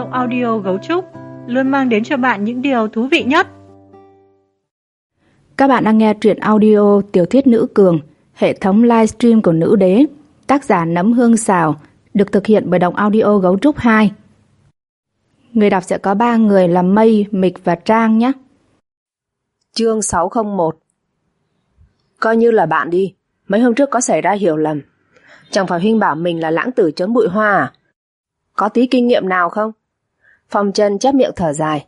audio Gấu Trúc luôn mang đến cho bạn những điều thú vị nhất. Các bạn đang nghe truyện audio tiểu thuyết Nữ Cường, hệ thống livestream của Nữ Đế, tác giả Nấm Hương Xào, được thực hiện bởi Đọc Audio Gấu Trúc 2. Người đọc sẽ có 3 người là Mây, Mịch và Trang nhé. Chương 601. Coi như là bạn đi, mấy hôm trước có xảy ra hiểu lầm. Chẳng phải Huynh bảo mình là lãng tử trốn bụi hoa à? Có tí kinh nghiệm nào không? Phong Chân chép miệng thở dài.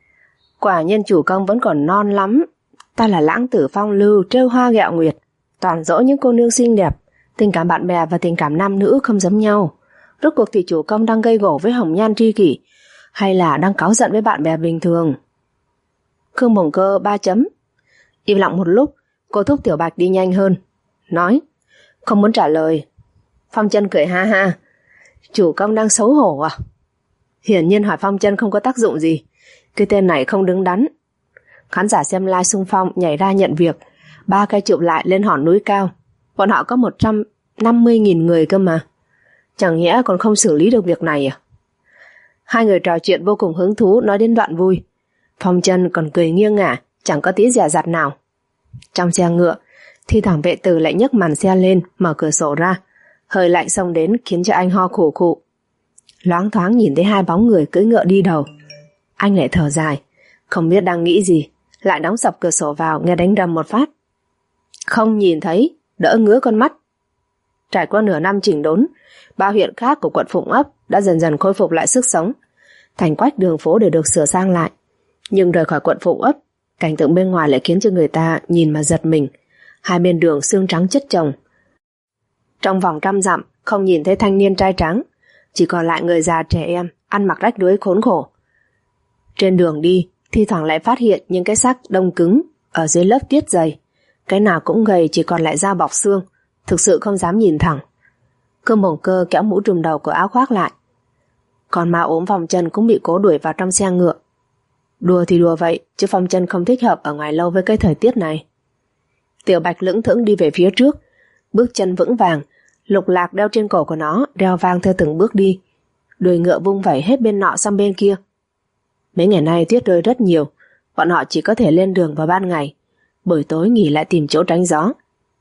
Quả nhiên chủ công vẫn còn non lắm. Ta là lãng tử phong lưu, trêu hoa ghẹo nguyệt, toàn dỗ những cô nương xinh đẹp. Tình cảm bạn bè và tình cảm nam nữ không giống nhau. Rốt cuộc thì chủ công đang gây gổ với hồng nhan tri kỷ, hay là đang cáu giận với bạn bè bình thường? Khương Bổng Cơ 3 chấm. Im lặng một lúc, cô thúc Tiểu Bạch đi nhanh hơn, nói, không muốn trả lời. Phong Chân cười ha ha. Chủ công đang xấu hổ à? Hiển nhiên hỏi Phong Chân không có tác dụng gì. Cái tên này không đứng đắn. Khán giả xem live xung phong nhảy ra nhận việc. 3 cây chụp lại lên hòn núi cao. Bọn họ có 150.000 người cơ mà. Chẳng nhẽ còn không xử lý được việc này à? Hai người trò chuyện vô cùng hứng thú, nói đến đoạn vui. Phong Chân còn cười nghiêng ngả, chẳng có tí dè dặt nào. Trong xe ngựa, thi thoảng vệ tử lại nhấc màn xe lên, mở cửa sổ ra. Hơi lạnh xông đến khiến cho anh ho khủ khụ. Loáng thoáng nhìn thấy 2 bóng người cưỡi ngựa đi đầu. Anh lại thở dài, không biết đang nghĩ gì, lại đóng sập cửa sổ vào, nghe đánh đầm một phát. Không nhìn thấy, đỡ ngứa con mắt. Trải qua nửa năm chỉnh đốn, 3 huyện khác của quận Phụng Ấp đã dần dần khôi phục lại sức sống. Thành quách đường phố đều được sửa sang lại. Nhưng rời khỏi quận Phụng Ấp, cảnh tượng bên ngoài lại khiến cho người ta nhìn mà giật mình. Hai bên đường xương trắng chất chồng. Trong vòng 100 dặm không nhìn thấy thanh niên trai tráng, chỉ còn lại người già trẻ em ăn mặc rách rưới khốn khổ. Trên đường đi, thi thoảng lại phát hiện những cái xác đông cứng ở dưới lớp tuyết dày. Cái nào cũng gầy, chỉ còn lại da bọc xương, thực sự không dám nhìn thẳng. Khương Bổng Cơ kéo mũ trùm đầu của áo khoác lại. Còn ma ốm Phong Chân cũng bị cố đuổi vào trong xe ngựa. Đùa thì đùa vậy, chứ Phong Chân không thích hợp ở ngoài lâu với cái thời tiết này. Tiểu Bạch lững thững đi về phía trước, bước chân vững vàng, lục lạc đeo trên cổ của nó reo vang theo từng bước đi. Đuôi ngựa vung vẩy hết bên nọ sang bên kia. Mấy ngày nay tuyết rơi rất nhiều, bọn họ chỉ có thể lên đường vào ban ngày, buổi tối nghỉ lại tìm chỗ tránh gió.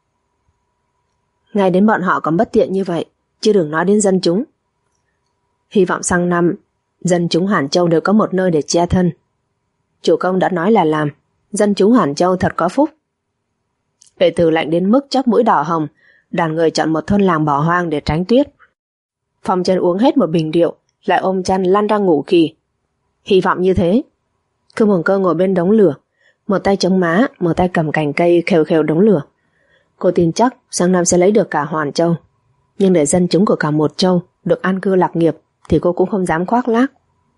Ngay đến bọn họ còn bất tiện như vậy, chứ đừng nói đến dân chúng. Hy vọng sang năm dân chúng Hàn Châu đều có một nơi để che thân. Chủ công đã nói là làm, dân chúng Hàn Châu thật có phúc. Vệ tử lạnh đến mức chóp mũi đỏ hồng. Đoàn người chọn một thôn làng bỏ hoang để tránh tuyết. Phong Chân uống hết một bình rượu, lại ôm chăn lăn ra ngủ khì. Hy vọng như thế. Khương Bổng Cơ ngồi bên đống lửa, một tay chống má, một tay cầm cành cây khều khều đống lửa. Cô tin chắc sang năm sẽ lấy được cả Hoàn Châu, nhưng để dân chúng của cả một châu được an cư lạc nghiệp thì cô cũng không dám khoác lác.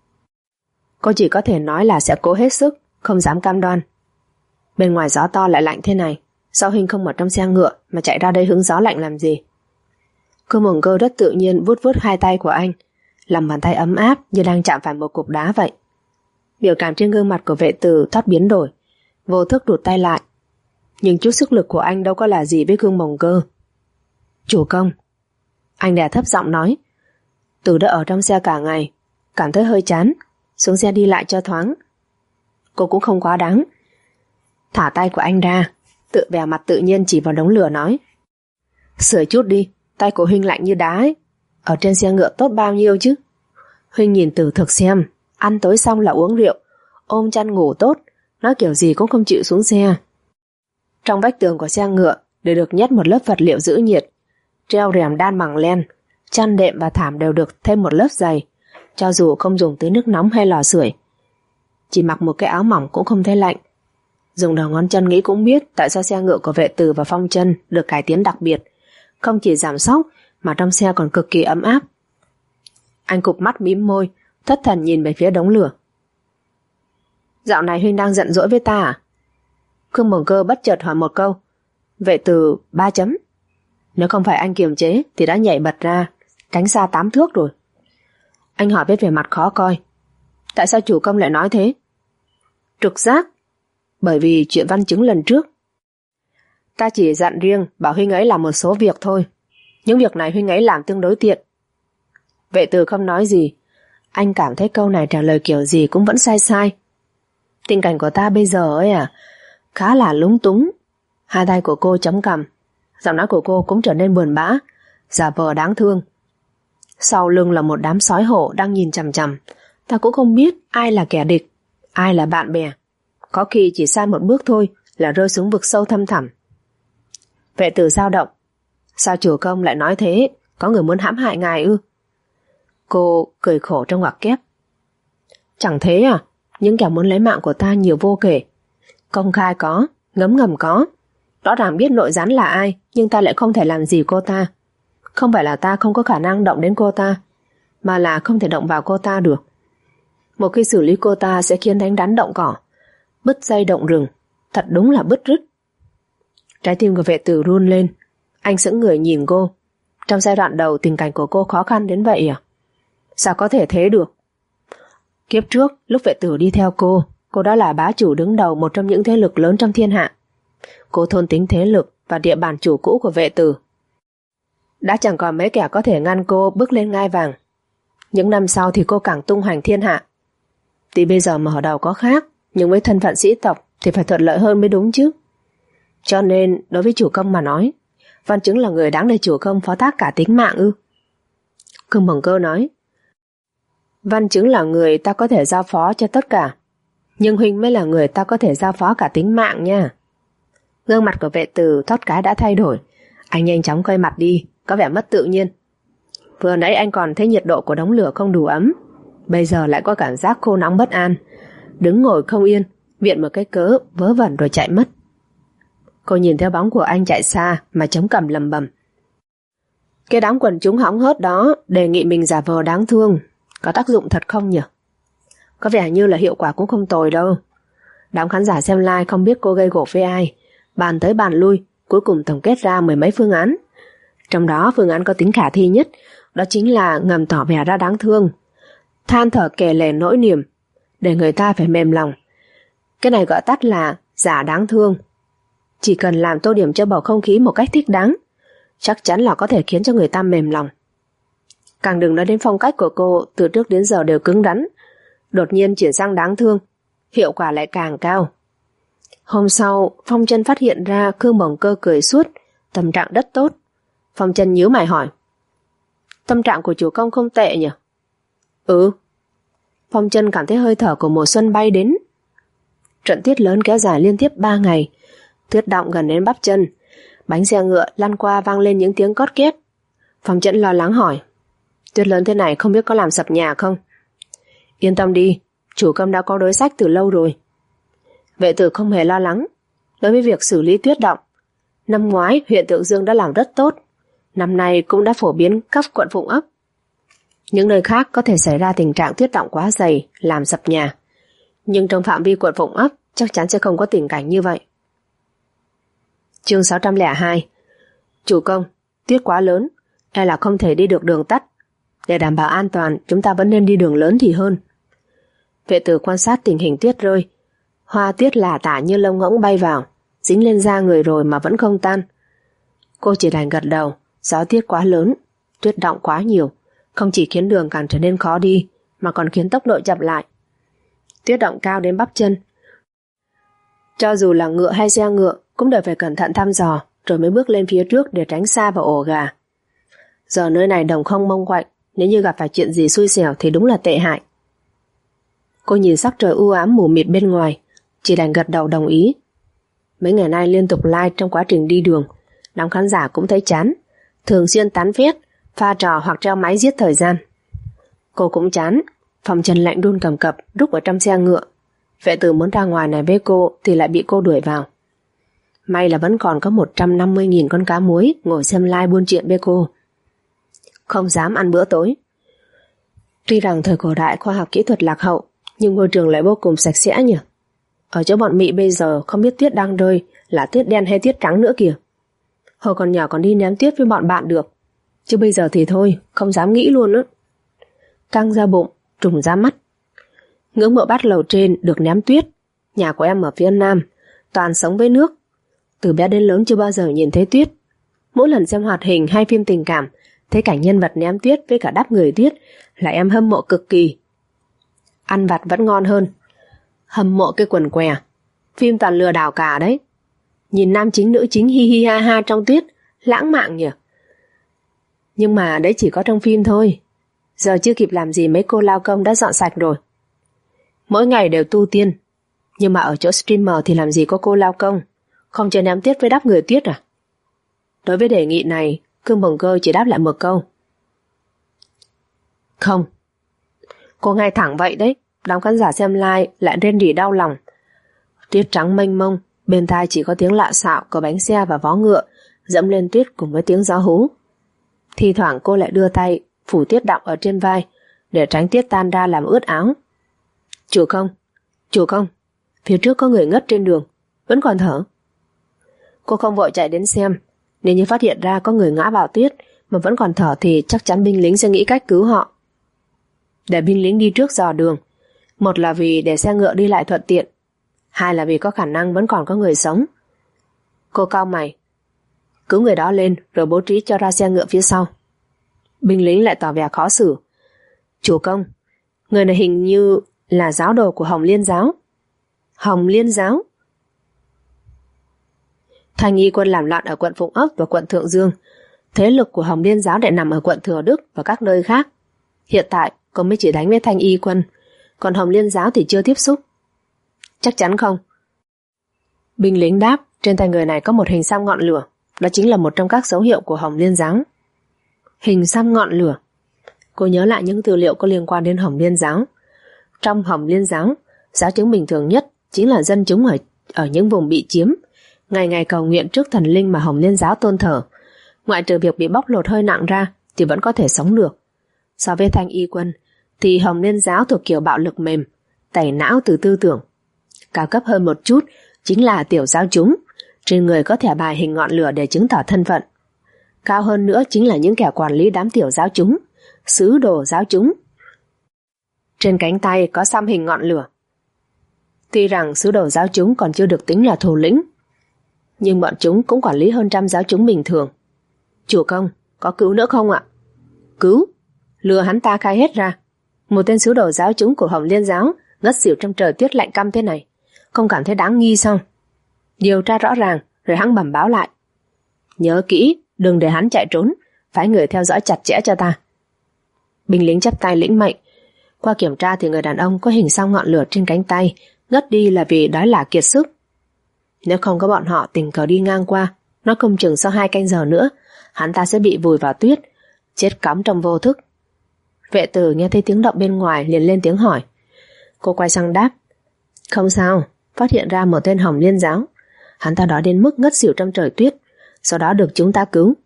Cô chỉ có thể nói là sẽ cố hết sức, không dám cam đoan. Bên ngoài gió to lại lạnh thế này, sao Huynh không ở trong xe ngựa mà chạy ra đây hứng gió lạnh làm gì? Khương Bổng Cơ rất tự nhiên vuốt vuốt 2 tay của anh, lòng bàn tay ấm áp như đang chạm phải một cục đá vậy. Biểu cảm trên gương mặt của vệ tử thoát biến đổi, vô thức đụt tay lại. Nhưng chút sức lực của anh đâu có là gì với Khương Bổng Cơ. Chủ công, anh đè thấp giọng nói, Tử đã ở trong xe cả ngày, cảm thấy hơi chán, xuống xe đi lại cho thoáng. Cô cũng không quá đáng. Thả tay của anh ra, tự bè mặt tự nhiên chỉ vào đống lửa nói, sửa chút đi, tay của Huynh lạnh như đá ấy. Ở trên xe ngựa tốt bao nhiêu chứ. Huynh nhìn Tử thực xem, ăn tối xong là uống rượu, ôm chăn ngủ tốt, nói kiểu gì cũng không chịu xuống xe. Trong vách tường của xe ngựa đều được nhét một lớp vật liệu giữ nhiệt, treo rèm đan bằng len, chăn đệm và thảm đều được thêm một lớp dày, cho dù không dùng tới nước nóng hay lò sưởi. Chỉ mặc một cái áo mỏng cũng không thấy lạnh. Dùng đầu ngón chân nghĩ cũng biết tại sao xe ngựa của vệ tử và Phong Chân được cải tiến đặc biệt, không chỉ giảm sóc mà trong xe còn cực kỳ ấm áp. Anh cụp mắt mím môi, thất thần nhìn về phía đống lửa. Dạo này Huynh đang giận dỗi với ta à? Khương Bổng Cơ bất chợt hỏi một câu. Vệ tử 3 chấm. Nếu không phải anh kiềm chế thì đã nhảy bật ra, tránh xa 8 thước rồi. Anh hỏi với vẻ mặt khó coi. Tại sao chủ công lại nói thế? Trực giác. Bởi vì chuyện văn chứng lần trước. Ta chỉ dặn riêng bảo Huynh ấy làm một số việc thôi. Những việc này Huynh ấy làm tương đối tiện. Vệ tử không nói gì. Anh cảm thấy câu này trả lời kiểu gì cũng vẫn sai sai. Tình cảnh của ta bây giờ ấy à, khá là lúng túng. Hai tay của cô chống cằm, giọng nói của cô cũng trở nên buồn bã, giả vờ đáng thương. Sau lưng là một đám sói hổ đang nhìn chằm chằm. Ta cũng không biết ai là kẻ địch, ai là bạn bè. Có khi chỉ sai một bước thôi là rơi xuống vực sâu thăm thẳm. Vệ tử dao động. Sao chủ công lại nói thế? Có người muốn hãm hại ngài ư? Cô cười khổ trong ngoặc kép. Chẳng thế à? Những kẻ muốn lấy mạng của ta nhiều vô kể. Công khai có, ngấm ngầm có. Rõ ràng biết nội gián là ai, nhưng ta lại không thể làm gì cô ta. Không phải là ta không có khả năng động đến cô ta, mà là không thể động vào cô ta được. Một khi xử lý cô ta sẽ khiến đánh rắn động cỏ, bứt dây động rừng. Thật đúng là bứt rứt. Trái tim của vệ tử run lên. Anh sững người nhìn cô. Trong giai đoạn đầu tình cảnh của cô khó khăn đến vậy à? Sao có thể thế được? Kiếp trước, lúc vệ tử đi theo cô đã là bá chủ đứng đầu một trong những thế lực lớn trong thiên hạ. Cô thôn tính thế lực và địa bàn chủ cũ của vệ tử. Đã chẳng còn mấy kẻ có thể ngăn cô bước lên ngai vàng. Những năm sau thì cô càng tung hoành thiên hạ. Thì bây giờ mở đầu có khác, nhưng với thân phận sĩ tộc thì phải thuận lợi hơn mới đúng chứ. Cho nên đối với chủ công mà nói, Văn Chứng là người đáng để chủ công phó thác cả tính mạng ư? Cương Mộng Cơ nói, Văn Chứng là người ta có thể giao phó cho tất cả, nhưng huynh mới là người ta có thể giao phó cả tính mạng nha. Gương mặt của vệ tử thoát cái đã thay đổi. Anh nhanh chóng quay mặt đi, có vẻ mất tự nhiên. Vừa nãy anh còn thấy nhiệt độ của đống lửa không đủ ấm, bây giờ lại có cảm giác khô nóng bất an. Đứng ngồi không yên, viện một cái cớ vớ vẩn rồi chạy mất. Cô nhìn theo bóng của anh chạy xa mà chống cằm lầm bầm. Cái đám quần chúng hóng hớt đó đề nghị mình giả vờ đáng thương, có tác dụng thật không nhỉ? Có vẻ như là hiệu quả cũng không tồi đâu. Đám khán giả xem live không biết cô gây gổ với ai, bàn tới bàn lui, cuối cùng tổng kết ra mười mấy phương án. Trong đó phương án có tính khả thi nhất, đó chính là ngầm tỏ vẻ ra đáng thương, than thở kể lể nỗi niềm, để người ta phải mềm lòng. Cái này gọi tắt là giả đáng thương. Chỉ cần làm tô điểm cho bầu không khí một cách thích đáng, chắc chắn là có thể khiến cho người ta mềm lòng. Càng đừng nói đến phong cách của cô từ trước đến giờ đều cứng rắn, đột nhiên chuyển sang đáng thương, hiệu quả lại càng cao. Hôm sau, Phong Chân phát hiện ra Cương Mộng Cơ cười suốt, tâm trạng rất tốt. Phong Chân nhíu mày hỏi, tâm trạng của chủ công không tệ nhỉ? Ừ. Phong Chân cảm thấy hơi thở của mùa xuân bay đến. Trận tuyết lớn kéo dài liên tiếp 3 ngày, tuyết đọng gần đến bắp chân, bánh xe ngựa lăn qua vang lên những tiếng cót két. Phong Chân lo lắng hỏi, tuyết lớn thế này không biết có làm sập nhà không? Yên tâm đi, chủ công đã có đối sách từ lâu rồi. Vệ tử không hề lo lắng. Đối với việc xử lý tuyết đọng, năm ngoái huyện Tượng Dương đã làm rất tốt, năm nay cũng đã phổ biến các quận Phụng Ấp. Những nơi khác có thể xảy ra tình trạng tuyết đọng quá dày làm sập nhà, nhưng trong phạm vi quận Phụng Ấp chắc chắn sẽ không có tình cảnh như vậy. Chương 602. Chủ công, tuyết quá lớn, e là không thể đi được đường tắt. Để đảm bảo an toàn, chúng ta vẫn nên đi đường lớn thì hơn. Vệ tử quan sát tình hình tuyết rơi. Hoa tuyết lả tả như lông ngỗng bay vào, dính lên da người rồi mà vẫn không tan. Cô chỉ đành gật đầu. Gió tuyết quá lớn, tuyết đọng quá nhiều, không chỉ khiến đường càng trở nên khó đi, mà còn khiến tốc độ chậm lại. Tuyết đọng cao đến bắp chân. Cho dù là ngựa hay xe ngựa cũng đều phải cẩn thận thăm dò, rồi mới bước lên phía trước để tránh xa vào ổ gà. Giờ nơi này đồng không mông quạnh, nếu như gặp phải chuyện gì xui xẻo thì đúng là tệ hại. Cô nhìn sắc trời u ám mù mịt bên ngoài, chỉ đành gật đầu đồng ý. Mấy ngày nay liên tục live trong quá trình đi đường, đám khán giả cũng thấy chán, thường xuyên tán phét, pha trò hoặc treo máy giết thời gian. Cô cũng chán. Phong Chân lạnh run cầm cập rúc ở trong xe ngựa. Vệ tử muốn ra ngoài này với cô thì lại bị cô đuổi vào. May là vẫn còn có 150.000 con cá muối ngồi xem live buôn chuyện với cô. Không dám ăn bữa tối. Tuy rằng thời cổ đại khoa học kỹ thuật lạc hậu, nhưng ngôi trường lại vô cùng sạch sẽ nhỉ. Ở chỗ bọn Mỹ bây giờ không biết tuyết đang rơi là tuyết đen hay tuyết trắng nữa kìa. Hồi còn nhỏ còn đi ném tuyết với bọn bạn được, chứ bây giờ thì thôi, không dám nghĩ luôn á. Căng ra bụng, trùng ra mắt. Ngưỡng mộ bát lầu trên được ném tuyết. Nhà của em ở phía Nam, toàn sống với nước. Từ bé đến lớn chưa bao giờ nhìn thấy tuyết. Mỗi lần xem hoạt hình hay phim tình cảm, thấy cảnh nhân vật ném tuyết với cả đắp người tuyết là em hâm mộ cực kỳ, ăn vặt vẫn ngon hơn. Hâm mộ cái quần què, phim toàn lừa đảo cả đấy. Nhìn nam chính nữ chính hi hi ha ha trong tuyết, lãng mạn nhỉ. Nhưng mà đấy chỉ có trong phim thôi. Giờ chưa kịp làm gì mấy cô lao công đã dọn sạch rồi. Mỗi ngày đều tu tiên, nhưng mà ở chỗ streamer thì làm gì có cô lao công, không chơi ném tuyết với đắp người tuyết à? Đối với đề nghị này, Cương Bồng Cơ chỉ đáp lại một câu: không. Cô ngay thẳng vậy đấy. Đám khán giả xem live lại rên rỉ đau lòng. Tuyết trắng mênh mông, bên tai chỉ có tiếng lạ xạo của bánh xe và vó ngựa dẫm lên tuyết cùng với tiếng gió hú. Thi thoảng cô lại đưa tay phủ tuyết đọng ở trên vai để tránh tuyết tan ra làm ướt áo. Chủ công, phía trước có người ngất trên đường, vẫn còn thở. Cô không vội chạy đến xem, nếu như phát hiện ra có người ngã vào tuyết mà vẫn còn thở thì chắc chắn binh lính sẽ nghĩ cách cứu họ. Để binh lính đi trước dò đường, một là vì để xe ngựa đi lại thuận tiện, hai là vì có khả năng vẫn còn có người sống. Cô cau mày. Cứu người đó lên rồi bố trí cho ra xe ngựa phía sau. Binh lính lại tỏ vẻ khó xử. Chủ công, người này hình như là giáo đồ của Hồng Liên giáo. Hồng Liên giáo? Thanh y quân làm loạn ở quận Phụng Ốc và quận Thượng Dương. Thế lực của Hồng Liên giáo lại nằm ở quận Thừa Đức và các nơi khác. Hiện tại cô mới chỉ đánh với Thanh y quân, còn Hồng Liên giáo thì chưa tiếp xúc. Chắc chắn không? Binh lính đáp. Trên tay người này có một hình xăm ngọn lửa. Đó chính là một trong các dấu hiệu của Hồng Liên giáo. Hình xăm ngọn lửa. Cô nhớ lại những tư liệu có liên quan đến Hồng Liên giáo. Trong Hồng Liên giáo, giáo chứng bình thường nhất chính là dân chúng ở những vùng bị chiếm ngày ngày cầu nguyện trước thần linh mà Hồng Liên giáo tôn thờ. Ngoại trừ việc bị bóc lột hơi nặng ra thì vẫn có thể sống được. So với Thanh y quân thì Hồng Liên giáo thuộc kiểu bạo lực mềm, tẩy não từ tư tưởng. Cao cấp hơn một chút chính là tiểu giáo chúng, trên người có thẻ bài hình ngọn lửa để chứng tỏ thân phận. Cao hơn nữa chính là những kẻ quản lý đám tiểu giáo chúng, sứ đồ giáo chúng. Trên cánh tay có xăm hình ngọn lửa. Tuy rằng sứ đồ giáo chúng còn chưa được tính là thủ lĩnh, nhưng bọn chúng cũng quản lý hơn trăm giáo chúng bình thường. Chủ công, có cứu nữa không ạ? Cứu? Lừa hắn ta khai hết ra. Một tên sứ đồ giáo chúng của Hồng Liên giáo ngất xỉu trong trời tuyết lạnh căm thế này, không cảm thấy đáng nghi sao? Điều tra rõ ràng rồi hắn bẩm báo lại. Nhớ kỹ, đừng để hắn chạy trốn, phái người theo dõi chặt chẽ cho ta. Binh lính chắp tay lĩnh mệnh. Qua kiểm tra thì người đàn ông có hình xăm ngọn lửa trên cánh tay, ngất đi là vì đói lả kiệt sức. Nếu không có bọn họ tình cờ đi ngang qua, nó không chừng sau 2 canh giờ nữa hắn ta sẽ bị vùi vào tuyết, chết cóng trong vô thức. Vệ tử nghe thấy tiếng động bên ngoài liền lên tiếng hỏi. Cô quay sang đáp. Không sao, phát hiện ra một tên Hồng Liên giáo. Hắn ta đói đến mức ngất xỉu trong trời tuyết, sau đó được chúng ta cứu.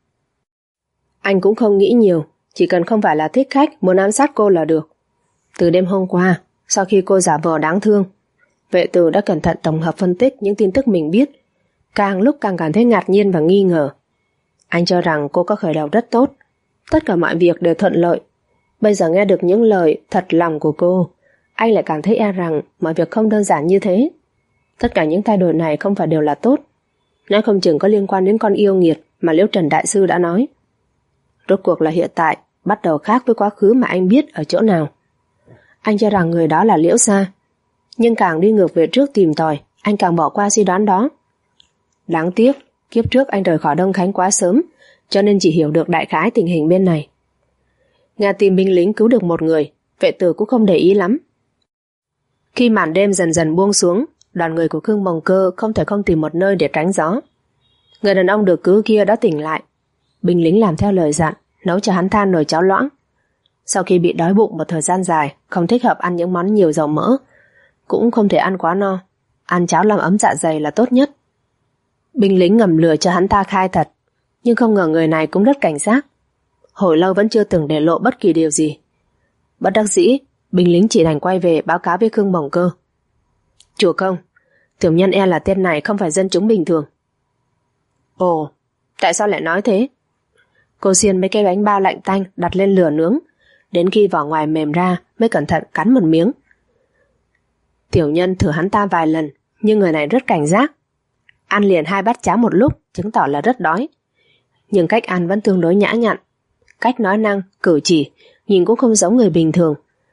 Anh cũng không nghĩ nhiều, chỉ cần không phải là thích khách muốn ám sát cô là được. Từ đêm hôm qua, sau khi cô giả vờ đáng thương, vệ tử đã cẩn thận tổng hợp phân tích những tin tức mình biết, càng lúc càng cảm thấy ngạc nhiên và nghi ngờ. Anh cho rằng cô có khởi đầu rất tốt, tất cả mọi việc đều thuận lợi. Bây giờ nghe được những lời thật lòng của cô, anh lại cảm thấy e rằng mọi việc không đơn giản như thế. Tất cả những thay đổi này không phải đều là tốt. Nói không chừng có liên quan đến con yêu nghiệt mà Liễu Trần Đại Sư đã nói. Rốt cuộc là hiện tại bắt đầu khác với quá khứ mà anh biết ở chỗ nào. Anh cho rằng người đó là Liễu Sa, nhưng càng đi ngược về trước tìm tòi, anh càng bỏ qua suy đoán đó. Đáng tiếc, kiếp trước anh rời khỏi Đông Khánh quá sớm, cho nên chỉ hiểu được đại khái tình hình bên này. Nghe tìm binh lính cứu được một người, vệ tử cũng không để ý lắm. Khi màn đêm dần dần buông xuống, đoàn người của Khương Bồng Cơ không thể không tìm một nơi để tránh gió. Người đàn ông được cứu kia đã tỉnh lại. Binh lính làm theo lời dặn, nấu cho hắn than nồi cháo loãng. Sau khi bị đói bụng một thời gian dài, không thích hợp ăn những món nhiều dầu mỡ, cũng không thể ăn quá no. Ăn cháo làm ấm dạ dày là tốt nhất. Binh lính ngầm lừa cho hắn ta khai thật, nhưng không ngờ người này cũng rất cảnh giác. Hồi lâu vẫn chưa từng để lộ bất kỳ điều gì. Bất đắc dĩ, binh lính chỉ đành quay về báo cáo với Khương Bồng Cơ. Chủ công, tiểu nhân e là tên này không phải dân chúng bình thường. Ồ, tại sao lại nói thế? Cô xiên mấy cái bánh bao lạnh tanh đặt lên lửa nướng, đến khi vỏ ngoài mềm ra mới cẩn thận cắn một miếng. Tiểu nhân thử hắn ta vài lần, nhưng người này rất cảnh giác. Ăn liền 2 bát cháo một lúc, chứng tỏ là rất đói. Nhưng cách ăn vẫn tương đối nhã nhặn. Cách nói năng, cử chỉ, nhìn cũng không giống người bình thường.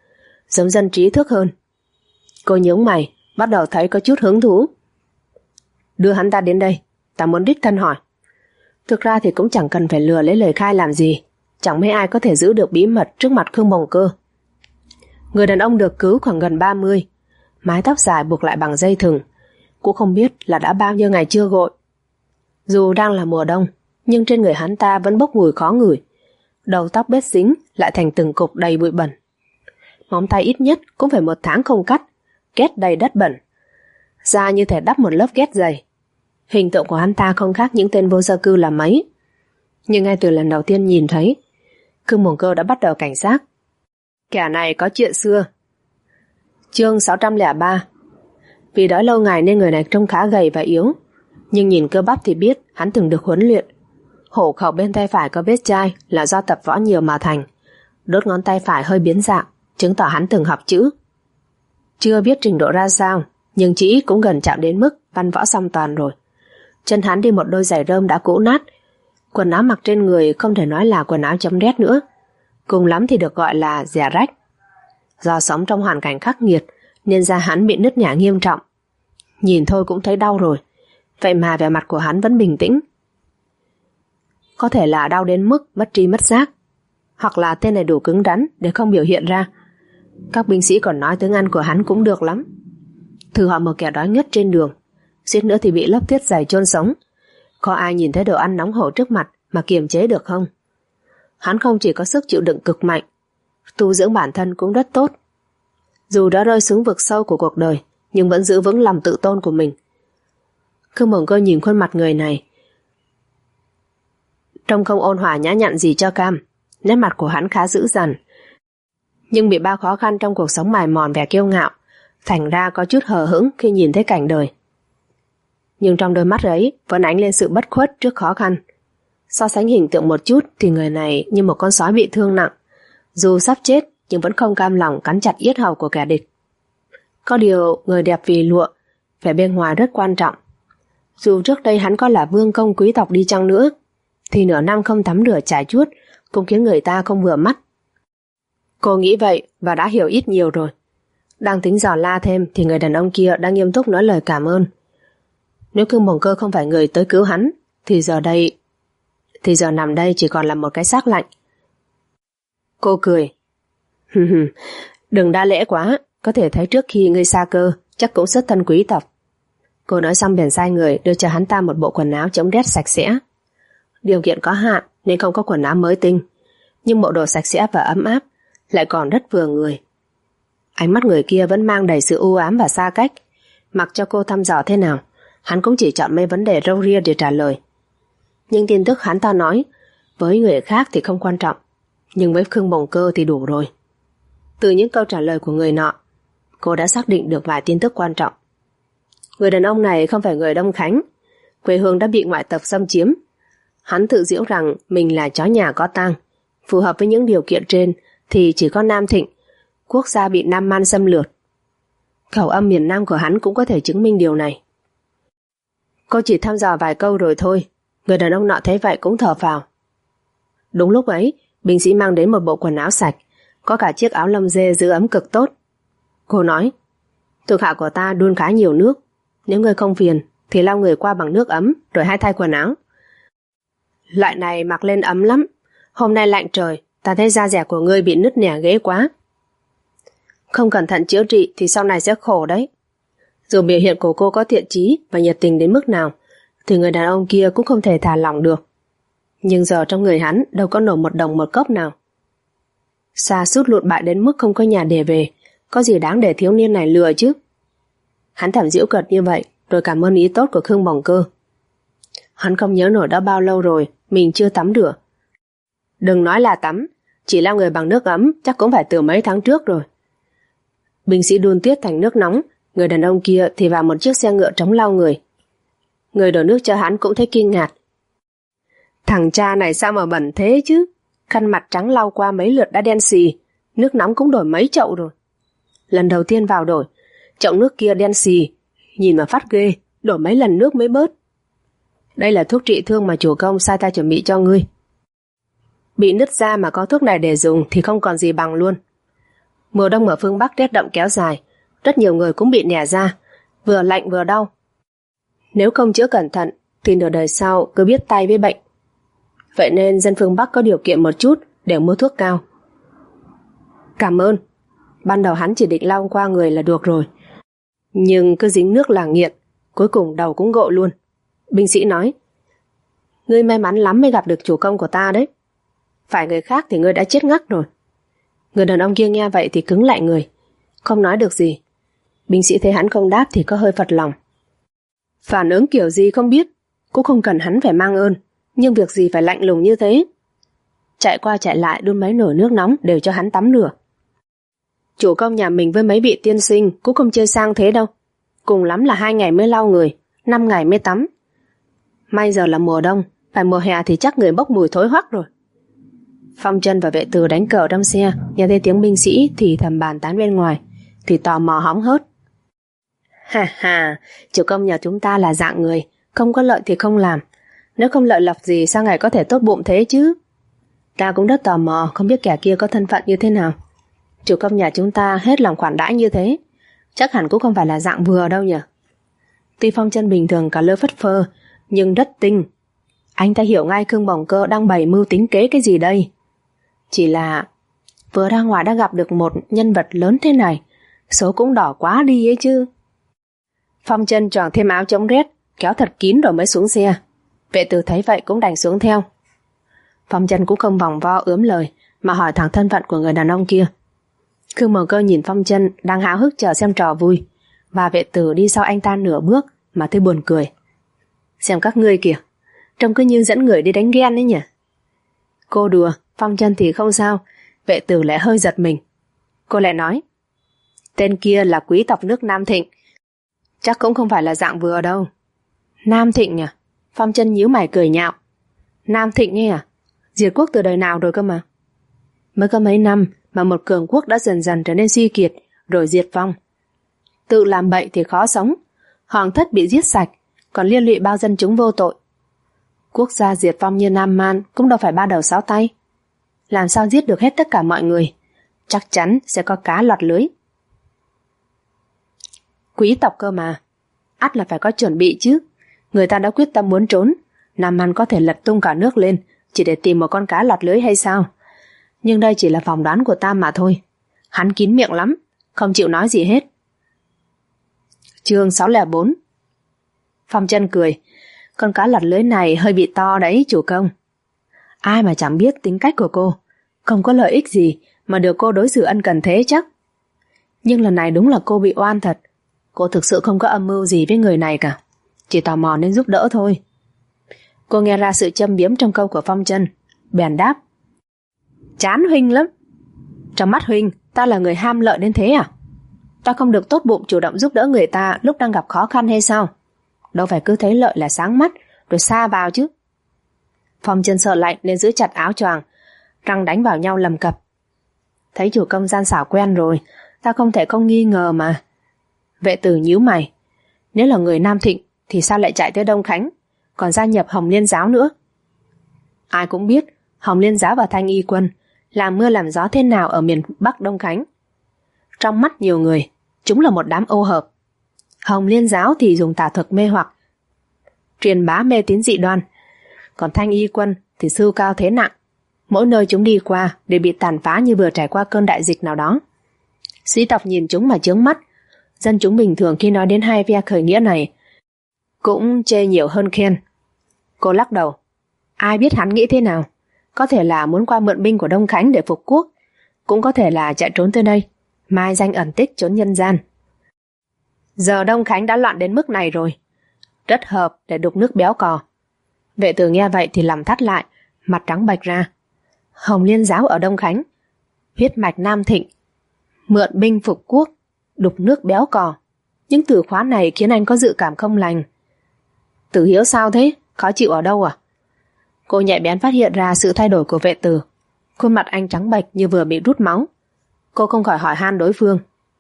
giống dân trí thức hơn. Cô nhướng mày, bắt đầu thấy có chút hứng thú. Đưa hắn ta đến đây, ta muốn đích thân hỏi. Thực ra thì cũng chẳng cần phải lừa lấy lời khai làm gì, chẳng mấy ai có thể giữ được bí mật trước mặt Khương Bồng Cơ. Người đàn ông được cứu khoảng gần 30, mái tóc dài buộc lại bằng dây thừng, cũng không biết là đã bao nhiêu ngày chưa gội. Dù đang là mùa đông, nhưng trên người hắn ta vẫn bốc mùi khó ngửi, đầu tóc bết dính lại thành từng cục đầy bụi bẩn. Móng tay ít nhất cũng phải 1 tháng không cắt, ghét đầy đất bẩn, da như thể đắp một lớp ghét dày. Hình tượng của hắn ta không khác những tên vô gia cư là mấy. Nhưng ngay từ lần đầu tiên nhìn thấy, Khương Bồng Cơ đã bắt đầu cảnh giác. Kẻ này có chuyện xưa. Chương 603. Vì đói lâu ngày nên người này trông khá gầy và yếu, nhưng nhìn cơ bắp thì biết hắn từng được huấn luyện. Hổ khẩu bên tay phải có vết chai là do tập võ nhiều mà thành. Đốt ngón tay phải hơi biến dạng, chứng tỏ hắn từng học chữ. Chưa biết trình độ ra sao, nhưng chỉ cũng gần chạm đến mức văn võ song toàn rồi. Chân hắn đi một đôi giày rơm đã cũ nát, quần áo mặc trên người không thể nói là quần áo chấm đét nữa, cùng lắm thì được gọi là rẻ rách. Do sống trong hoàn cảnh khắc nghiệt nên da hắn bị nứt nhả nghiêm trọng, nhìn thôi cũng thấy đau rồi, vậy mà vẻ mặt của hắn vẫn bình tĩnh. Có thể là đau đến mức mất tri mất giác, hoặc là tên này đủ cứng rắn để không biểu hiện ra. Các binh sĩ còn nói tiếng Anh của hắn cũng được lắm. Thử hỏi một kẻ đói ngất trên đường, suýt nữa thì bị lớp tuyết dày chôn sống, có ai nhìn thấy đồ ăn nóng hổi trước mặt mà kiềm chế được không? Hắn không chỉ có sức chịu đựng cực mạnh, tu dưỡng bản thân cũng rất tốt. Dù đã rơi xuống vực sâu của cuộc đời, nhưng vẫn giữ vững lòng tự tôn của mình. Khương Bồng Cơ nhìn khuôn mặt người này, trông không ôn hòa nhã nhặn gì cho cam. Nét mặt của hắn khá dữ dằn, nhưng bị bao khó khăn trong cuộc sống mài mòn vẻ kiêu ngạo, thành ra có chút hờ hững khi nhìn thấy cảnh đời. Nhưng trong đôi mắt ấy vẫn ánh lên sự bất khuất trước khó khăn. So sánh hình tượng một chút thì người này như một con sói bị thương nặng, dù sắp chết nhưng vẫn không cam lòng cắn chặt yết hầu của kẻ địch. Có điều người đẹp vì lụa, vẻ bên ngoài rất quan trọng. Dù trước đây hắn có là vương công quý tộc đi chăng nữa, thì nửa năm không tắm rửa chải chuốt cũng khiến người ta không vừa mắt. Cô nghĩ vậy và đã hiểu ít nhiều rồi. Đang tính dò la thêm thì người đàn ông kia đang nghiêm túc nói lời cảm ơn. Nếu Khương Bồng Cơ không phải người tới cứu hắn thì giờ nằm đây chỉ còn là một cái xác lạnh. Cô cười. Đừng đa lễ quá, có thể thấy trước khi ngươi xa cơ chắc cũng xuất thân quý tộc. Cô nói xong bèn sai người đưa cho hắn ta một bộ quần áo chống rét sạch sẽ. Điều kiện có hạn nên không có quần áo mới tinh, nhưng bộ đồ sạch sẽ và ấm áp lại còn rất vừa người. Ánh mắt người kia vẫn mang đầy sự u ám và xa cách. Mặc cho cô thăm dò thế nào, hắn cũng chỉ chọn mấy vấn đề râu ria để trả lời. Nhưng tin tức hắn ta nói với người khác thì không quan trọng, nhưng với Khương Bồng Cơ thì đủ rồi. Từ những câu trả lời của người nọ, cô đã xác định được vài tin tức quan trọng. Người đàn ông này không phải người Đông Khánh, quê hương đã bị ngoại tộc xâm chiếm. Hắn tự giễu rằng mình là chó nhà có tang, phù hợp với những điều kiện trên thì chỉ có Nam Thịnh, quốc gia bị Nam Man xâm lược. Khẩu âm miền Nam của hắn cũng có thể chứng minh điều này. Cô chỉ thăm dò vài câu rồi thôi. Người đàn ông nọ thấy vậy cũng thở phào. Đúng lúc ấy, binh sĩ mang đến một bộ quần áo sạch, có cả chiếc áo lông dê giữ ấm cực tốt. Cô nói, thuộc hạ của ta đun khá nhiều nước, nếu ngươi không phiền thì lau người qua bằng nước ấm rồi hãy thay quần áo. Loại này mặc lên ấm lắm, hôm nay lạnh trời, ta thấy da dẻ của ngươi bị nứt nẻ ghê quá. Không cẩn thận chữa trị thì sau này sẽ khổ đấy. Dù biểu hiện của cô có thiện chí và nhiệt tình đến mức nào thì người đàn ông kia cũng không thể thả lỏng được. Nhưng giờ trong người hắn đâu có nổi một đồng một cốc nào. Sa sút lụt bại đến mức không có nhà để về, có gì đáng để thiếu niên này lừa chứ. Hắn thầm giễu cợt như vậy rồi cảm ơn ý tốt của Khương Bồng Cơ. Hắn không nhớ nổi đã bao lâu rồi mình chưa tắm rửa. Đừng nói là tắm, chỉ lau người bằng nước ấm chắc cũng phải từ mấy tháng trước rồi. Binh sĩ đun tiết thành nước nóng, người đàn ông kia thì vào một chiếc xe ngựa trống lau người. Người đổ nước cho hắn cũng thấy kinh ngạc. Thằng cha này sao mà bẩn thế chứ? Khăn mặt trắng lau qua mấy lượt đã đen xì, nước nóng cũng đổi mấy chậu rồi. Lần đầu tiên vào đổi, chậu nước kia đen xì, nhìn mà phát ghê, đổi mấy lần nước mới bớt. Đây là thuốc trị thương mà chủ công sai ta chuẩn bị cho ngươi. Bị nứt da mà có thuốc này để dùng thì không còn gì bằng luôn. Mùa đông ở phương Bắc rét đậm kéo dài, rất nhiều người cũng bị nhè da, vừa lạnh vừa đau. Nếu không chữa cẩn thận thì nửa đời sau cứ biết tay với bệnh. Vậy nên dân phương Bắc có điều kiện một chút để mua thuốc cao. Cảm ơn. Ban đầu hắn chỉ định lau qua người là được rồi, nhưng cứ dính nước là nghiện, cuối cùng đầu cũng gội luôn. Binh sĩ nói, ngươi may mắn lắm mới gặp được chủ công của ta đấy. Phải người khác thì ngươi đã chết ngắc rồi. Người đàn ông kia nghe vậy thì cứng lại người, không nói được gì. Binh sĩ thấy hắn không đáp thì có hơi phật lòng. Phản ứng kiểu gì không biết, cũng không cần hắn phải mang ơn, nhưng việc gì phải lạnh lùng như thế. Chạy qua chạy lại đun mấy nồi nước nóng đều cho hắn tắm rửa. Chủ công nhà mình với mấy vị tiên sinh cũng không chơi sang thế đâu. Cùng lắm là 2 ngày mới lau người, 5 ngày mới tắm. May giờ là mùa đông, phải mùa hè thì chắc người bốc mùi thối hoắc rồi. Phong Chân và Vệ Từ đánh cờ trong xe, nghe thấy tiếng binh sĩ thì thầm bàn tán bên ngoài, thì tò mò hóng hớt. Ha ha, chủ công nhà chúng ta là dạng người, không có lợi thì không làm. Nếu không lợi lộc gì sao ngài có thể tốt bụng thế chứ? Ta cũng rất tò mò, không biết kẻ kia có thân phận như thế nào. Chủ công nhà chúng ta hết lòng khoản đãi như thế, chắc hẳn cũng không phải là dạng vừa đâu nhỉ. Tuy Phong Chân bình thường cả lơ phất phơ, nhưng rất tinh. Anh ta hiểu ngay Khương Bồng Cơ đang bày mưu tính kế cái gì đây. Chỉ là vừa ra ngoài đã gặp được một nhân vật lớn thế này, số cũng đỏ quá đi ấy chứ. Phong Chân choàng thêm áo chống rét, kéo thật kín rồi mới xuống xe. Vệ Từ thấy vậy cũng đành xuống theo. Phong Chân cũng không vòng vo ướm lời mà hỏi thẳng thân phận của người đàn ông kia. Khương Bồng Cơ nhìn Phong Chân đang háo hức chờ xem trò vui, và Vệ Từ đi sau anh ta nửa bước mà thấy buồn cười. Xem các ngươi kìa, trông cứ như dẫn người đi đánh ghen ấy nhỉ. Cô đùa, Phong Chân thì không sao. Vệ Từ lại hơi giật mình. Cô lại nói, tên kia là quý tộc nước Nam Thịnh, chắc cũng không phải là dạng vừa đâu. Nam Thịnh à? Phong Chân nhíu mày cười nhạo. Nam Thịnh ấy à? Diệt quốc từ đời nào rồi cơ mà? Mới có mấy năm mà một cường quốc đã dần dần trở nên suy kiệt, rồi diệt vong. Tự làm bậy thì khó sống, hoàng thất bị giết sạch, còn liên lụy bao dân chúng vô tội. Quốc gia diệt vong như Nam Man cũng đâu phải 3 đầu 6 tay. Làm sao giết được hết tất cả mọi người? Chắc chắn sẽ có cá lọt lưới. Quý tộc cơ mà, ắt là phải có chuẩn bị chứ. Người ta đã quyết tâm muốn trốn, Nam Man có thể lật tung cả nước lên chỉ để tìm một con cá lọt lưới hay sao? Nhưng đây chỉ là phỏng đoán của ta mà thôi. Hắn kín miệng lắm, không chịu nói gì hết. Chương 604. Phong Chân cười, con cá lọt lưới này hơi bị to đấy chủ công. Ai mà chẳng biết tính cách của cô, không có lợi ích gì mà được cô đối xử ân cần thế chắc. Nhưng lần này đúng là cô bị oan thật. Cô thực sự không có âm mưu gì với người này cả, chỉ tò mò nên giúp đỡ thôi. Cô nghe ra sự châm biếm trong câu của Phong Chân, bèn đáp, chán huynh lắm. Trong mắt huynh, ta là người ham lợi đến thế à? Ta không được tốt bụng chủ động giúp đỡ người ta lúc đang gặp khó khăn hay sao? Đâu phải cứ thấy lợi là sáng mắt rồi xa vào chứ. Phong Chân sợ lạnh nên giữ chặt áo choàng, răng đánh vào nhau lầm cập. Thấy chủ công gian xảo quen rồi, ta không thể không nghi ngờ mà. Vệ Tử nhíu mày, nếu là người Nam Thịnh thì sao lại chạy tới Đông Khánh, còn gia nhập Hồng Liên Giáo nữa? Ai cũng biết Hồng Liên Giáo và Thanh Y Quân làm mưa làm gió thế nào ở miền Bắc Đông Khánh. Trong mắt nhiều người, chúng là một đám ô hợp. Hồng Liên Giáo thì dùng tà thuật mê hoặc, truyền bá mê tín dị đoan, còn Thanh Y Quân thì sưu cao thế nặng. Mỗi nơi chúng đi qua đều bị tàn phá như vừa trải qua cơn đại dịch nào đó. Sĩ tộc nhìn chúng mà chướng mắt. Dân chúng bình thường khi nói đến hai phe khởi nghĩa này cũng chê nhiều hơn khen. Cô lắc đầu, ai biết hắn nghĩ thế nào. Có thể là muốn qua mượn binh của Đông Khánh để phục quốc, cũng có thể là chạy trốn tới đây, mai danh ẩn tích trốn nhân gian. Giờ Đông Khánh đã loạn đến mức này rồi, rất hợp để đục nước béo cò. Vệ Tử nghe vậy thì lầm thắt lại, mặt trắng bệch ra. Hồng Liên Giáo ở Đông Khánh, huyết mạch Nam Thịnh, mượn binh phục quốc, đục nước béo cò. Những từ khóa này khiến anh có dự cảm không lành. Tử Hiếu sao thế? Khó chịu ở đâu à? Cô nhạy bén phát hiện ra sự thay đổi của Vệ Tử. Khuôn mặt anh trắng bệch như vừa bị rút máu. Cô không khỏi hỏi han đối phương.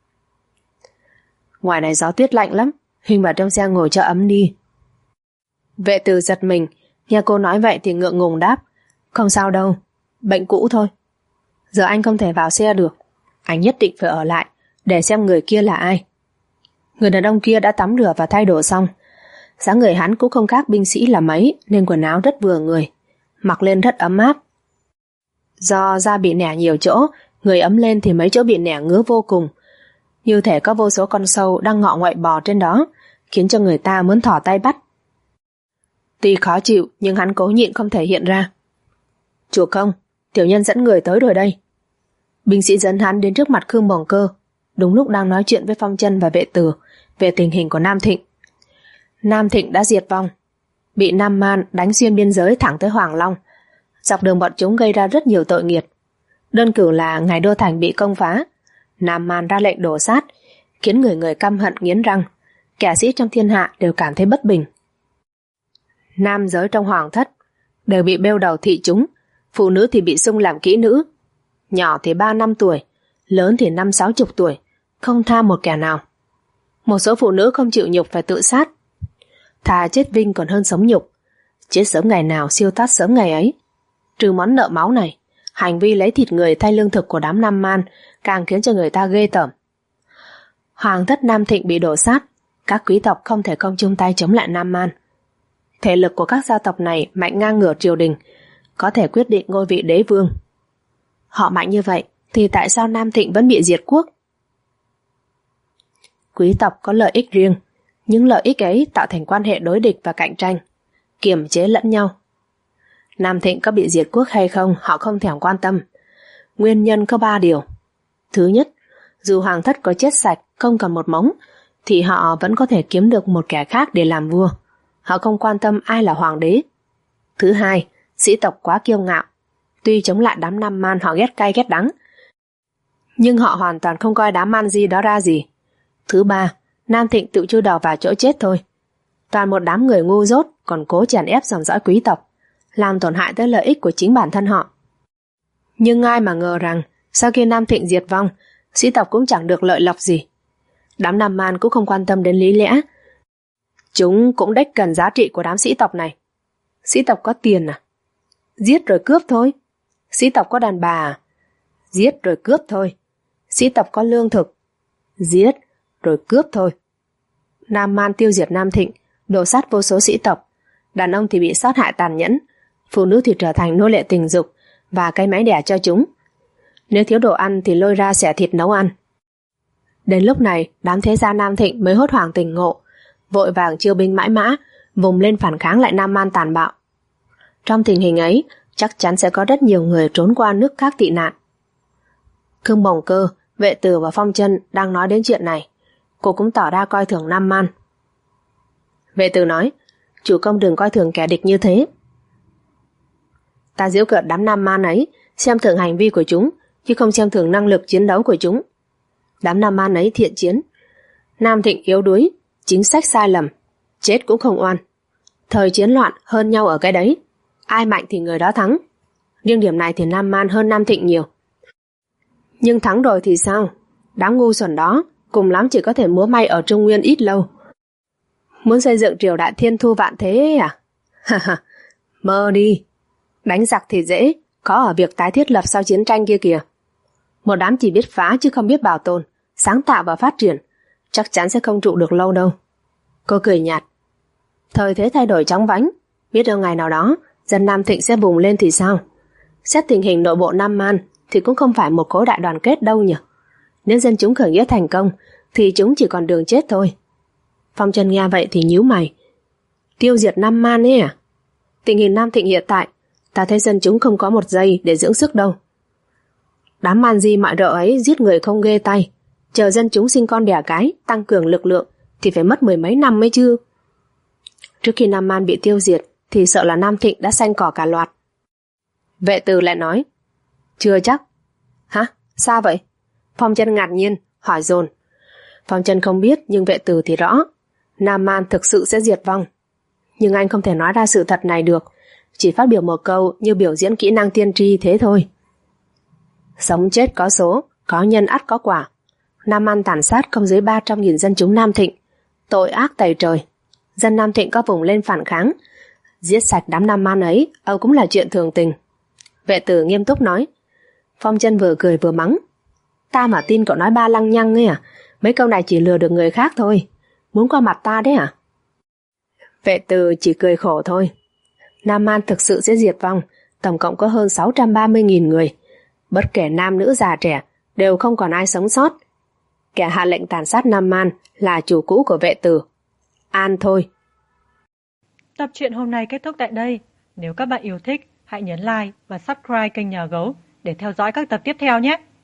Ngoài này gió tuyết lạnh lắm, Huỳnh vào trong xe ngồi cho ấm đi. Vệ Tử giật mình, nghe cô nói vậy thì ngượng ngùng đáp, không sao đâu, bệnh cũ thôi. Giờ anh không thể vào xe được. Anh nhất định phải ở lại để xem người kia là ai. Người đàn ông kia đã tắm rửa và thay đồ xong. Dáng người hắn cũng không khác binh sĩ là mấy, nên quần áo rất vừa người, mặc lên rất ấm áp. Do da bị nẻ nhiều chỗ, người ấm lên thì mấy chỗ bị nẻ ngứa vô cùng, như thể có vô số con sâu đang ngọ ngoại bò trên đó, khiến cho người ta muốn thò tay bắt. Tuy khó chịu nhưng hắn cố nhịn không thể hiện ra. Chủ công, tiểu nhân dẫn người tới rồi đây. Binh sĩ dẫn hắn đến trước mặt Khương Bồng Cơ, đúng lúc đang nói chuyện với Phong Chân và Vệ Tử về tình hình của Nam Thịnh. Nam Thịnh đã diệt vong, bị Nam Man đánh xuyên biên giới thẳng tới Hoàng Long. Dọc đường bọn chúng gây ra rất nhiều tội nghiệt. Đơn cử là ngày đô thành bị công phá, Nam Man ra lệnh đổ sát, khiến người người căm hận nghiến răng. Kẻ sĩ trong thiên hạ đều cảm thấy bất bình. Nam giới trong hoàng thất đều bị bêu đầu thị chúng, phụ nữ thì bị xung làm kỹ nữ, nhỏ thì 3-5 tuổi, lớn thì 50-60 tuổi, không tha một kẻ nào. Một số phụ nữ không chịu nhục phải tự sát. Thà chết vinh còn hơn sống nhục, chết sớm ngày nào siêu thoát sớm ngày ấy. Trừ món nợ máu này, hành vi lấy thịt người thay lương thực của đám Nam Man càng khiến cho người ta ghê tởm. Hoàng thất Nam Thịnh bị đổ sát, các quý tộc không thể không chung tay chống lại Nam Man. Thể lực của các gia tộc này mạnh ngang ngửa triều đình, có thể quyết định ngôi vị đế vương. Họ mạnh như vậy thì tại sao Nam Thịnh vẫn bị diệt quốc? Quý tộc có lợi ích riêng, những lợi ích ấy tạo thành quan hệ đối địch và cạnh tranh, kiềm chế lẫn nhau. Nam Thịnh có bị diệt quốc hay không họ không thèm quan tâm. Nguyên nhân có 3 điều. Thứ nhất, dù hoàng thất có chết sạch không còn một mống thì họ vẫn có thể kiếm được một kẻ khác để làm vua. Họ không quan tâm ai là hoàng đế. Thứ hai, sĩ tộc quá kiêu ngạo. Tuy chống lại đám Nam Man họ ghét cay ghét đắng, nhưng họ hoàn toàn không coi đám Man Di đó ra gì. Thứ ba, Nam Thịnh tự chui đầu vào chỗ chết thôi. Toàn một đám người ngu dốt còn cố chèn ép dòng dõi quý tộc, làm tổn hại tới lợi ích của chính bản thân họ. Nhưng ai mà ngờ rằng sau khi Nam Thịnh diệt vong, sĩ tộc cũng chẳng được lợi lộc gì. Đám Nam Man cũng không quan tâm đến lý lẽ. Chúng cũng đếch cần giá trị của đám sĩ tộc này. Sĩ tộc có tiền à? Giết rồi cướp thôi. Sĩ tộc có đàn bà à? Giết rồi cướp thôi. Sĩ tộc có lương thực? Giết rồi cướp thôi. Nam Man tiêu diệt Nam Thịnh, đổ sát vô số sĩ tộc. Đàn ông thì bị sát hại tàn nhẫn, phụ nữ thì trở thành nô lệ tình dục và cái máy đẻ cho chúng. Nếu thiếu đồ ăn thì lôi ra xẻ thịt nấu ăn. Đến lúc này, đám thế gia Nam Thịnh mới hốt hoảng tỉnh ngộ, vội vàng chiêu binh mãi mã, vùng lên phản kháng lại Nam Man tàn bạo. Trong tình hình ấy, chắc chắn sẽ có rất nhiều người trốn qua nước khác tị nạn. Khương Bồng Cơ, Vệ Tử và Phong Chân đang nói đến chuyện này. Cô cũng tỏ ra coi thường Nam Man. Vệ Tử nói, chủ công đừng coi thường kẻ địch như thế. Ta giễu cợt đám Nam Man ấy, xem thường hành vi của chúng, chứ không xem thường năng lực chiến đấu của chúng. Đám Nam Man ấy thiện chiến, Nam Thịnh yếu đuối, chính sách sai lầm, chết cũng không oan. Thời chiến loạn hơn nhau ở cái đấy, ai mạnh thì người đó thắng. Riêng điểm này thì Nam Man hơn Nam Thịnh nhiều. Nhưng thắng rồi thì sao? Đám ngu xuẩn đó cùng lắm chỉ có thể múa may ở Trung Nguyên ít lâu. Muốn xây dựng triều đại thiên thu vạn thế à? Mơ đi. Đánh giặc thì dễ, có ở việc tái thiết lập sau chiến tranh kia kìa. Một đám chỉ biết phá chứ không biết bảo tồn, sáng tạo và phát triển, chắc chắn sẽ không trụ được lâu đâu. Cô cười nhạt. Thời thế thay đổi chóng vánh, biết đâu ngày nào đó dân Nam Thịnh sẽ bùng lên thì sao? Xét tình hình nội bộ Nam Man thì cũng không phải một khối đại đoàn kết đâu nhỉ. Nếu dân chúng khởi nghĩa thành công thì chúng chỉ còn đường chết thôi. Phong Chân nghe vậy thì nhíu mày. Tiêu diệt Nam Man ấy à? Tình hình Nam Thịnh hiện tại, ta thấy dân chúng không có một giây để dưỡng sức đâu. Đám Man Di mọi rợ ấy giết người không ghê tay, chờ dân chúng sinh con đẻ cái, tăng cường lực lượng thì phải mất 10 mấy năm mới chứ. Trước khi Nam Man bị tiêu diệt thì sợ là Nam Thịnh đã xanh cỏ cả loạt. Vệ Tử lại nói, chưa chắc. Hả? Sao vậy? Phong Chân ngạc nhiên, hỏi dồn. Phong Chân không biết nhưng Vệ Tử thì rõ. Nam Man thực sự sẽ diệt vong. Nhưng anh không thể nói ra sự thật này được, chỉ phát biểu một câu như biểu diễn kỹ năng tiên tri thế thôi. Sống chết có số, có nhân ắt có quả. Nam Man tàn sát không dưới 300.000 dân chúng Nam Thịnh, tội ác tày trời. Dân Nam Thịnh có vùng lên phản kháng, giết sạch đám Nam Man ấy cũng là chuyện thường tình. Vệ Tử nghiêm túc nói. Phong Chân vừa cười vừa mắng. Ta mà tin cậu nói ba lăng nhăng ấy à? Mấy câu này chỉ lừa được người khác thôi. Muốn qua mặt ta đấy à? Vệ Từ chỉ cười khổ thôi. Nam Man thực sự sẽ diệt vong, tổng cộng có hơn 630.000 người. Bất kể nam nữ già trẻ, đều không còn ai sống sót. Kẻ hạ lệnh tàn sát Nam Man là chủ cũ của Vệ Từ. An thôi. Tập truyện hôm nay kết thúc tại đây. Nếu các bạn yêu thích, hãy nhấn like và subscribe kênh Nhà Gấu để theo dõi các tập tiếp theo nhé.